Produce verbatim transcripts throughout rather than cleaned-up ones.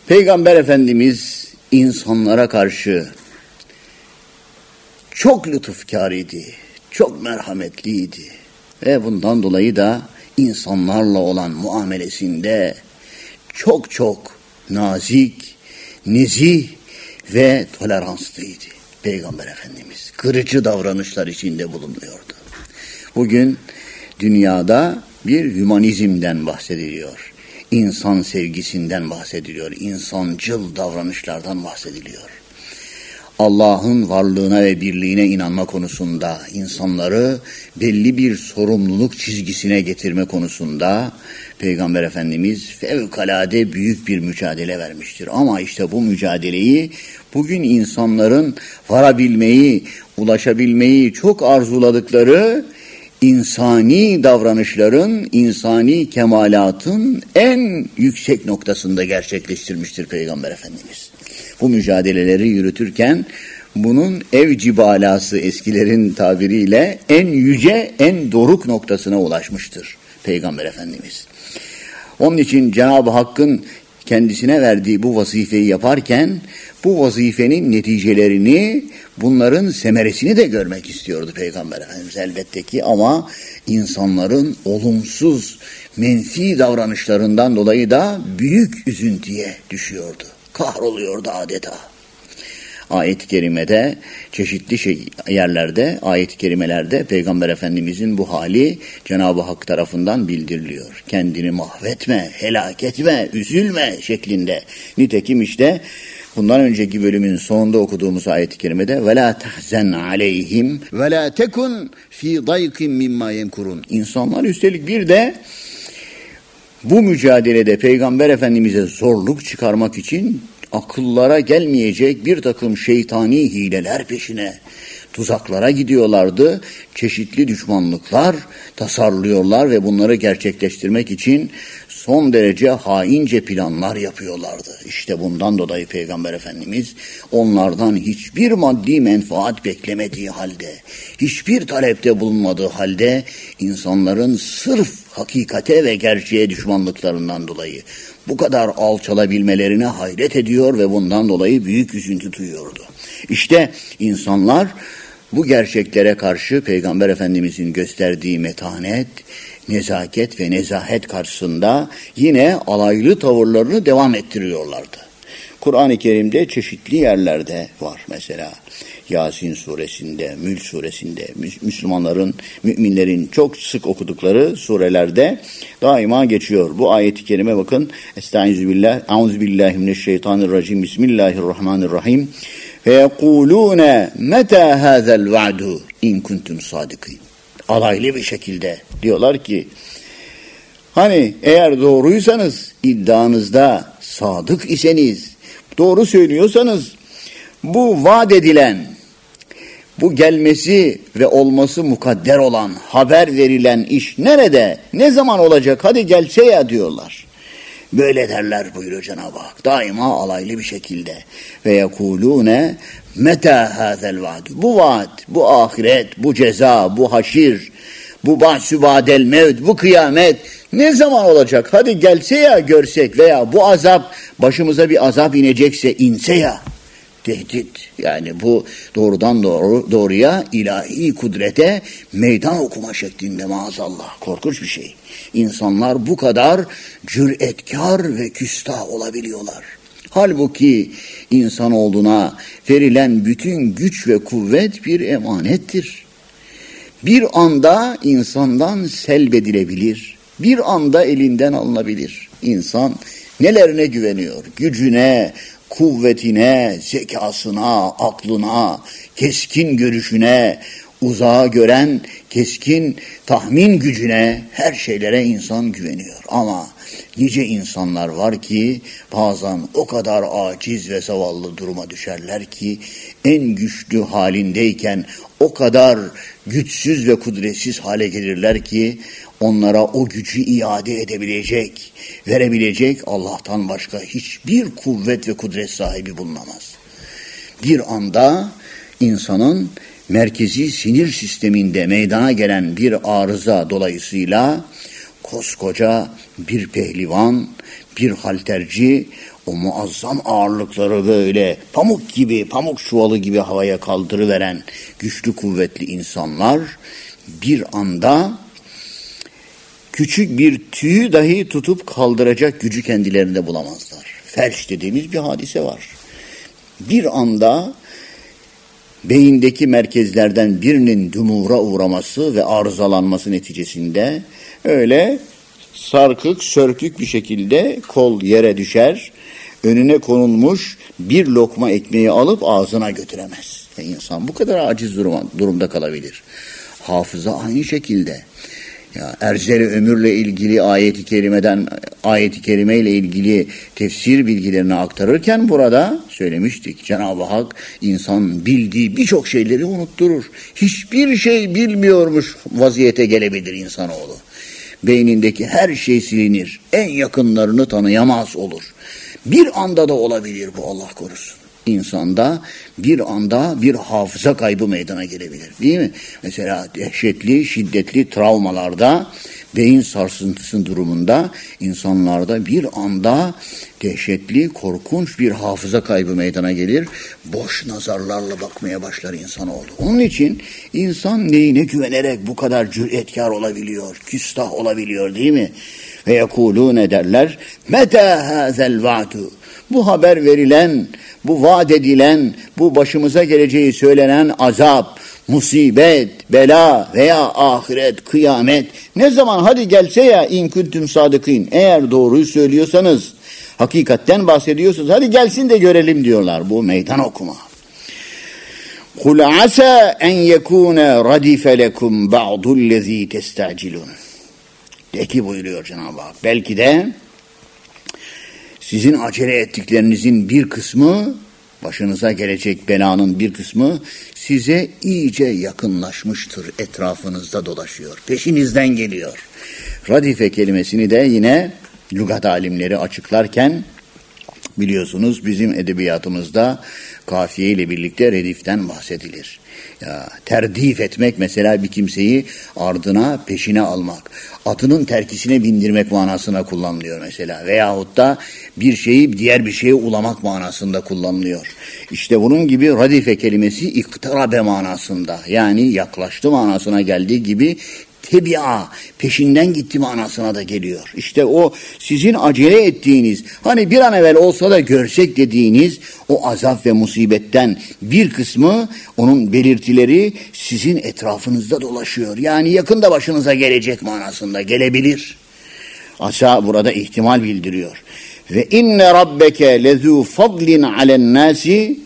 Peygamber Efendimiz insanlara karşı çok lütufkar idi, çok merhametliydi ve bundan dolayı da insanlarla olan muamelesinde çok çok nazik, nezih ve toleranslıydı Peygamber Efendimiz. Kırıcı davranışlar içinde bulunmuyordu. Bugün dünyada bir hümanizmden bahsediliyor. İnsan sevgisinden bahsediliyor. İnsancıl davranışlardan bahsediliyor. Allah'ın varlığına ve birliğine inanma konusunda, insanları belli bir sorumluluk çizgisine getirme konusunda Peygamber Efendimiz fevkalade büyük bir mücadele vermiştir. Ama işte bu mücadeleyi bugün insanların varabilmeyi, ulaşabilmeyi çok arzuladıkları insani davranışların, insani kemalatın en yüksek noktasında gerçekleştirmiştir Peygamber Efendimiz. Bu mücadeleleri yürütürken bunun evcibalası eskilerin tabiriyle en yüce, en doruk noktasına ulaşmıştır Peygamber Efendimiz. Onun için Cenab-ı Hakk'ın kendisine verdiği bu vazifeyi yaparken bu vazifenin neticelerini, bunların semeresini de görmek istiyordu Peygamber Efendimiz elbette ki, ama insanların olumsuz, menfi davranışlarından dolayı da büyük üzüntüye düşüyordu. Kahroluyordu adeta. Ayet-i kerimede, çeşitli şey, yerlerde, ayet-i kerimelerde Peygamber Efendimizin bu hali Cenab-ı Hak tarafından bildiriliyor. Kendini mahvetme, helak etme, üzülme şeklinde. Nitekim işte bundan önceki bölümün sonunda okuduğumuz ayet-i kerimede وَلَا تَحْزَنْ عَلَيْهِمْ وَلَا تَكُنْ ف۪ي ضَيْقٍ مِمَّا يَنْكُرُونَ. İnsanlar üstelik bir de bu mücadelede Peygamber Efendimiz'e zorluk çıkarmak için akıllara gelmeyecek bir takım şeytani hileler peşine, tuzaklara gidiyorlardı. Çeşitli düşmanlıklar tasarlıyorlar ve bunları gerçekleştirmek için son derece haince planlar yapıyorlardı. İşte bundan dolayı Peygamber Efendimiz onlardan hiçbir maddi menfaat beklemediği halde, hiçbir talepte bulunmadığı halde insanların sırf hakikate ve gerçeğe düşmanlıklarından dolayı bu kadar alçalabilmelerine hayret ediyor ve bundan dolayı büyük üzüntü duyuyordu. İşte insanlar bu gerçeklere karşı Peygamber Efendimizin gösterdiği metanet, nezaket ve nezahet karşısında yine alaylı tavırlarını devam ettiriyorlardı. Kur'an-ı Kerim'de çeşitli yerlerde var. Mesela Yasin suresinde, Mülk suresinde, Müslümanların, müminlerin çok sık okudukları surelerde daima geçiyor. Bu ayet-i kerime bakın. Estağfirullah, Euzubillahimineşşeytanirracim, Bismillahirrahmanirrahim. Ve yekulune meta hazel va'du in kuntum sadikin. Alaylı bir şekilde diyorlar ki, hani eğer doğruysanız, iddianızda sadık iseniz, doğru söylüyorsanız, bu vaat edilen, bu gelmesi ve olması mukadder olan, haber verilen iş nerede, ne zaman olacak, hadi gelse ya diyorlar. Böyle derler buyuruyor Cenab-ı Hak. Daima alaylı bir şekilde. Ve yekulune meta hazel vaad. Bu vaat, bu ahiret, bu ceza, bu haşir, bu bahsü badel mevd, bu kıyamet ne zaman olacak? Hadi gelse ya görsek, veya bu azap, başımıza bir azap inecekse inse ya. Tehdit. Yani bu doğrudan doğru doğruya ilahi kudrete meydan okuma şeklinde maazallah. Korkunç bir şey. İnsanlar bu kadar cüretkar ve küstah olabiliyorlar. Halbuki insanoğluna verilen bütün güç ve kuvvet bir emanettir. Bir anda insandan selbedilebilir. Bir anda elinden alınabilir. İnsan nelerine güveniyor? Gücüne, kuvvetine, zekasına, aklına, keskin görüşüne, uzağa gören keskin tahmin gücüne, her şeylere insan güveniyor. Ama nice insanlar var ki bazen o kadar aciz ve zavallı duruma düşerler ki en güçlü halindeyken o kadar güçsüz ve kudretsiz hale gelirler ki onlara o gücü iade edebilecek, verebilecek Allah'tan başka hiçbir kuvvet ve kudret sahibi bulunamaz. Bir anda insanın merkezi sinir sisteminde meydana gelen bir arıza dolayısıyla koskoca bir pehlivan, bir halterci o muazzam ağırlıkları böyle pamuk gibi, pamuk çuvalı gibi havaya kaldırıveren güçlü kuvvetli insanlar bir anda küçük bir tüyü dahi tutup kaldıracak gücü kendilerinde bulamazlar. Felç dediğimiz bir hadise var. Bir anda beyindeki merkezlerden birinin dumura uğraması ve arızalanması neticesinde öyle sarkık sörkük bir şekilde kol yere düşer, önüne konulmuş bir lokma ekmeği alıp ağzına götüremez. E insan bu kadar aciz duruma, durumda kalabilir. Hafıza aynı şekilde. Ya erzeli ömürle ilgili ayeti kerimeden ayeti kerimeyle ilgili tefsir bilgilerini aktarırken burada söylemiştik. Cenab-ı Hak insan bildiği birçok şeyleri unutturur. Hiçbir şey bilmiyormuş vaziyete gelebilir insanoğlu. Beynindeki her şey silinir. En yakınlarını tanıyamaz olur. Bir anda da olabilir bu, Allah korusun. İnsanda bir anda bir hafıza kaybı meydana gelebilir, değil mi? Mesela dehşetli, şiddetli travmalarda, beyin sarsıntısı durumunda insanlarda bir anda dehşetli, korkunç bir hafıza kaybı meydana gelir. Boş nazarlarla bakmaya başlar insanoğlu. Onun için insan neyine güvenerek bu kadar cüretkar olabiliyor, küstah olabiliyor, değil mi? Ve yekulûne derler, meta hâzel va'du. Bu haber verilen, bu vaat edilen, bu başımıza geleceği söylenen azap, musibet, bela veya ahiret, kıyamet ne zaman hadi gelse ya in kuntum sadıkîn, eğer doğruyu söylüyorsanız, hakikatten bahsediyorsunuz, hadi gelsin de görelim diyorlar. Bu meydan okuma. Kul asa en yekune radife lekum ba'dullezî testacilun. De ki buyuruyor Cenab-ı Hak, belki de sizin acele ettiklerinizin bir kısmı, başınıza gelecek belanın bir kısmı size iyice yakınlaşmıştır, etrafınızda dolaşıyor, peşinizden geliyor. Radife kelimesini de yine lügat alimleri açıklarken biliyorsunuz bizim edebiyatımızda kafiye ile birlikte rediften bahsedilir. Ya, terdif etmek mesela bir kimseyi ardına peşine almak, atının terkisine bindirmek manasına kullanılıyor mesela, veyahut da bir şeyi diğer bir şeye ulamak manasında kullanılıyor. İşte bunun gibi radife kelimesi iktarabe manasında, yani yaklaştı manasına geldiği gibi tebi'a, peşinden gitti manasına da geliyor. İşte o sizin acele ettiğiniz, hani bir an evvel olsa da görsek dediğiniz o azap ve musibetten bir kısmı, onun belirtileri sizin etrafınızda dolaşıyor. Yani yakında başınıza gelecek manasında gelebilir. Asa burada ihtimal bildiriyor. Ve inne rabbeke lezû fadlin alen nasi,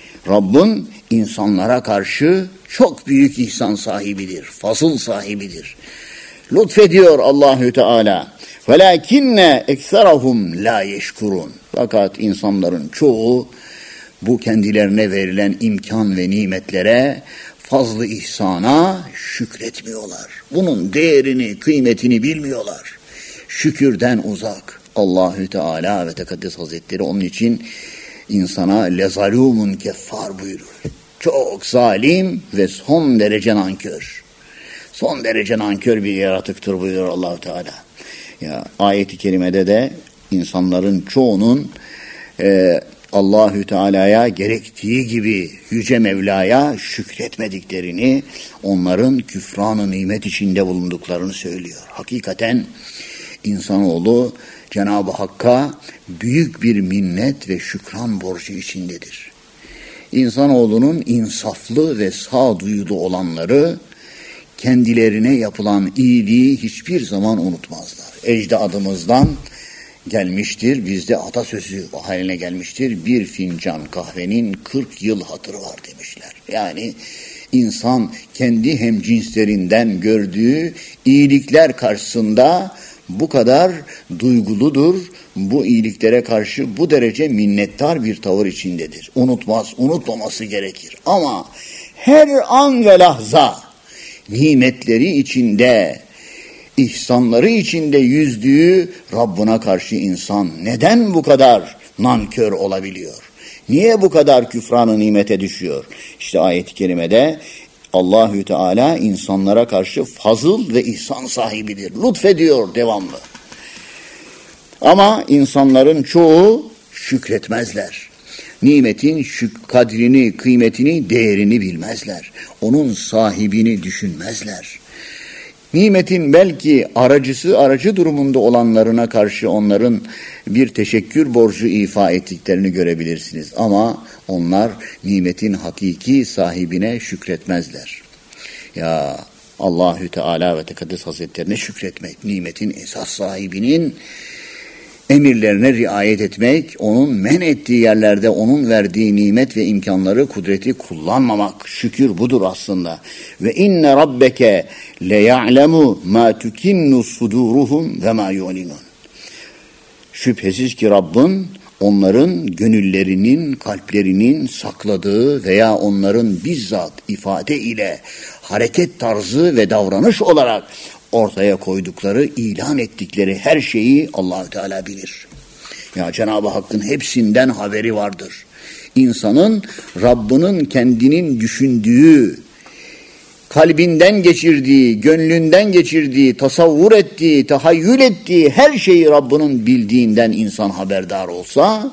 Rabbin insanlara karşı çok büyük ihsan sahibidir, fazıl sahibidir. Lütfediyor Allahü Teala. Velakinne ekserahum la yeşkurun. Fakat insanların çoğu bu kendilerine verilen imkan ve nimetlere, fazlı ihsana şükretmiyorlar. Bunun değerini, kıymetini bilmiyorlar. Şükürden uzak. Allahü Teala ve Tekaddes Hazretleri onun için insana lezalumun keffar buyurur. Çok zalim ve son derece nankör. Son derece nankör bir yaratıktır buyuruyor Allah-u Teala. Ya, ayet-i kerimede de insanların çoğunun e, Allahü Teala'ya gerektiği gibi Yüce Mevla'ya şükretmediklerini, onların küfran-ı nimet içinde bulunduklarını söylüyor. Hakikaten insanoğlu Cenab-ı Hakk'a büyük bir minnet ve şükran borcu içindedir. İnsanoğlunun insaflı ve sağduyulu olanları kendilerine yapılan iyiliği hiçbir zaman unutmazlar. Ecdadımızdan gelmiştir, bizde atasözü haline gelmiştir. Bir fincan kahvenin kırk yıl hatırı var demişler. Yani insan kendi hemcinslerinden gördüğü iyilikler karşısında bu kadar duyguludur, bu iyiliklere karşı bu derece minnettar bir tavır içindedir. Unutmaz, unutmaması gerekir. Ama her an ve lahza nimetleri içinde, ihsanları içinde yüzdüğü Rabbına karşı insan neden bu kadar nankör olabiliyor? Niye bu kadar küfran-ı nimete düşüyor? İşte ayet-i kerimede Allahü Teala insanlara karşı fazıl ve ihsan sahibidir. Lütfediyor devamlı. Ama insanların çoğu şükretmezler. Nimetin şük kadrini, kıymetini, değerini bilmezler. Onun sahibini düşünmezler. Nimetin belki aracısı, aracı durumunda olanlarına karşı onların bir teşekkür borcu ifa ettiklerini görebilirsiniz. Ama onlar nimetin hakiki sahibine şükretmezler. Ya Allahü Teala ve Tekaddes Hazretlerine şükretmek, nimetin esas sahibinin emirlerine riayet etmek, onun men ettiği yerlerde onun verdiği nimet ve imkanları, kudreti kullanmamak. Şükür budur aslında. Ve inne rabbeke le ya'lemu ma tukinnu suduruhum ve ma yu'linun. Şüphesiz ki Rabbin onların gönüllerinin, kalplerinin sakladığı veya onların bizzat ifade ile hareket tarzı ve davranış olarak ortaya koydukları, ilan ettikleri her şeyi Allah-u Teala bilir. Ya Cenab-ı Hakk'ın hepsinden haberi vardır. İnsanın Rabbinin kendinin düşündüğü, kalbinden geçirdiği, gönlünden geçirdiği, tasavvur ettiği, tahayyül ettiği her şeyi Rabbinin bildiğinden insan haberdar olsa,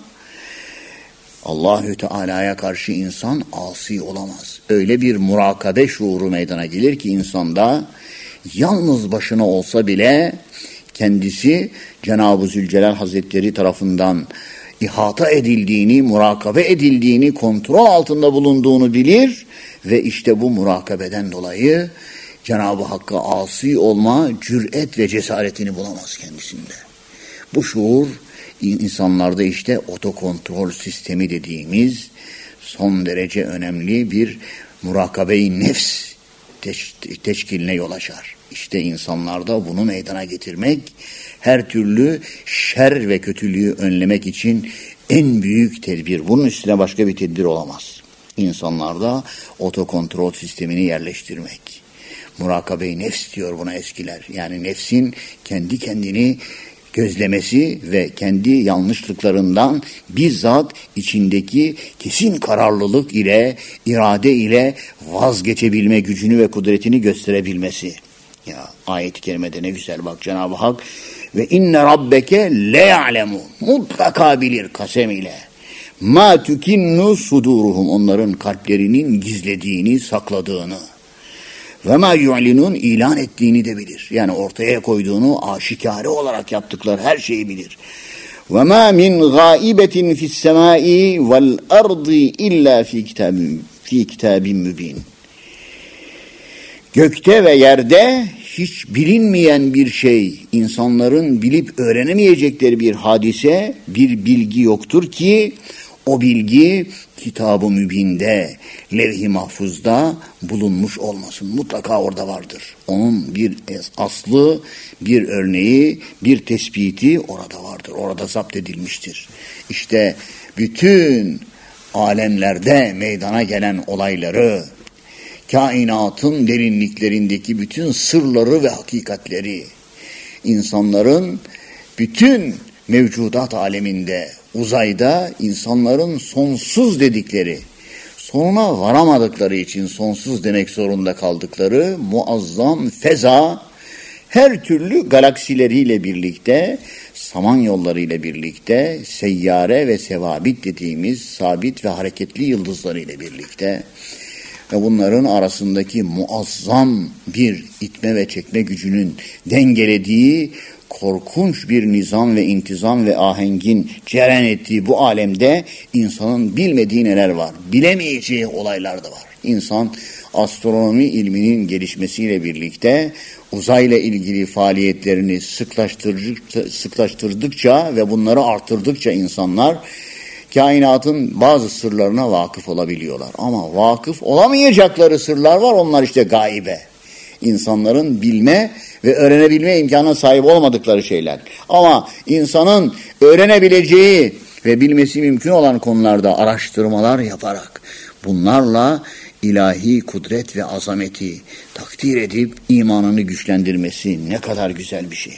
Allahü Teala'ya karşı insan asi olamaz. Öyle bir murakabe şuuru meydana gelir ki insanda yalnız başına olsa bile kendisi Cenab-ı Zülcelal Hazretleri tarafından ihata edildiğini, murakabe edildiğini, kontrol altında bulunduğunu bilir ve işte bu murakabeden dolayı Cenab-ı Hakk'a asi olma cüret ve cesaretini bulamaz kendisinde. Bu şuur insanlarda işte otokontrol sistemi dediğimiz son derece önemli bir murakabe-i nefs teş- teşkiline yol açar. İşte insanlarda bunu meydana getirmek, her türlü şer ve kötülüğü önlemek için en büyük tedbir. Bunun üstüne başka bir tedbir olamaz. İnsanlarda otokontrol sistemini yerleştirmek. Murakabe-i nefs diyor buna eskiler. Yani nefsin kendi kendini gözlemesi ve kendi yanlışlıklarından bizzat içindeki kesin kararlılık ile, irade ile vazgeçebilme gücünü ve kudretini gösterebilmesi. Ya ayet-i kerimede ne güzel bak Cenab-ı Hak ve inne rabbeke le ya'lemu, mutlaka bilir kasem ile ma tukinnu suduruhum, onların kalplerinin gizlediğini, sakladığını ve ma yu'linun, ilan ettiğini de bilir. Yani ortaya koyduğunu aşikare olarak yaptıkları her şeyi bilir. Ve ma min gaibetin fis semai vel ardı illa fi kitabin fi kitabin mübin. Gökte ve yerde hiç bilinmeyen bir şey, insanların bilip öğrenemeyecekleri bir hadise, bir bilgi yoktur ki o bilgi Kitab-ı Mübin'de, Levh-i Mahfuz'da bulunmuş olmasın. Mutlaka orada vardır. Onun bir aslı, bir örneği, bir tespiti orada vardır. Orada zapt edilmiştir. İşte bütün alemlerde meydana gelen olayları, kainatın derinliklerindeki bütün sırları ve hakikatleri, insanların bütün mevcudat aleminde, uzayda insanların sonsuz dedikleri, sonuna varamadıkları için sonsuz demek zorunda kaldıkları muazzam feza, her türlü galaksileriyle birlikte, samanyollarıyla birlikte, seyyare ve sevabit dediğimiz sabit ve hareketli yıldızlarıyla birlikte ve bunların arasındaki muazzam bir itme ve çekme gücünün dengelediği korkunç bir nizam ve intizam ve ahengin cereyan ettiği bu alemde insanın bilmediği neler var, bilemeyeceği olaylar da var. İnsan astronomi ilminin gelişmesiyle birlikte uzayla ilgili faaliyetlerini sıklaştırdıkça, sıklaştırdıkça ve bunları artırdıkça insanlar kainatın bazı sırlarına vakıf olabiliyorlar. Ama vakıf olamayacakları sırlar var, onlar işte gaybe. İnsanların bilme ve öğrenebilme imkanına sahip olmadıkları şeyler. Ama insanın öğrenebileceği ve bilmesi mümkün olan konularda araştırmalar yaparak bunlarla ilahi kudret ve azameti takdir edip imanını güçlendirmesi ne kadar güzel bir şey.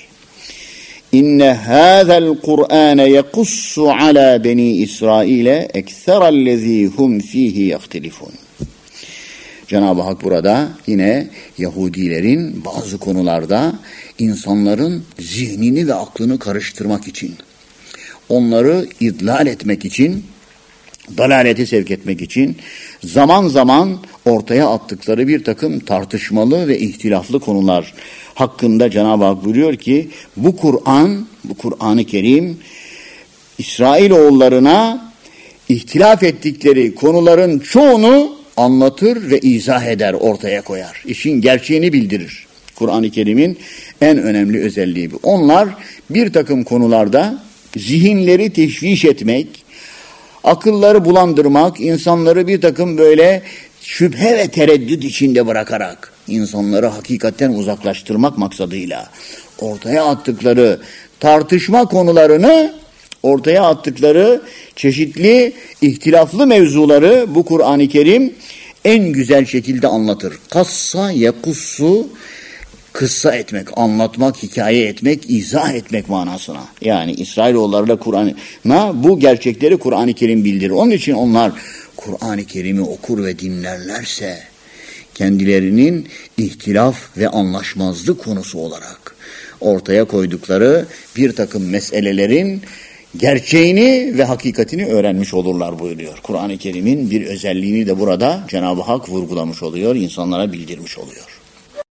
İnne hâzel Kur'âne yekussu alâ beni İsrail'e ekserellezî hum fîhî yahtelifûn. Cenab-ı Hak burada yine Yahudilerin bazı konularda insanların zihnini ve aklını karıştırmak için, onları idlal etmek için, dalalete sevk etmek için zaman zaman ortaya attıkları bir takım tartışmalı ve ihtilaflı konular hakkında Cenab-ı Hak buyuruyor ki bu Kur'an, bu Kur'an-ı Kerim İsrailoğullarına ihtilaf ettikleri konuların çoğunu anlatır ve izah eder, ortaya koyar. İşin gerçeğini bildirir. Kur'an-ı Kerim'in en önemli özelliği bu. Onlar bir takım konularda zihinleri teşviş etmek, akılları bulandırmak, insanları bir takım böyle şüphe ve tereddüt içinde bırakarak insanları hakikatten uzaklaştırmak maksadıyla ortaya attıkları tartışma konularını, ortaya attıkları çeşitli ihtilaflı mevzuları bu Kur'an-ı Kerim en güzel şekilde anlatır. Kassa yekussu, kıssa etmek, anlatmak, hikaye etmek, izah etmek manasına. Yani İsrailoğullarıyla Kur'an'a bu gerçekleri Kur'an-ı Kerim bildirir. Onun için onlar Kur'an-ı Kerim'i okur ve dinlerlerse kendilerinin ihtilaf ve anlaşmazlık konusu olarak ortaya koydukları bir takım meselelerin gerçeğini ve hakikatini öğrenmiş olurlar buyuruyor. Kur'an-ı Kerim'in bir özelliğini de burada Cenab-ı Hak vurgulamış oluyor, insanlara bildirmiş oluyor.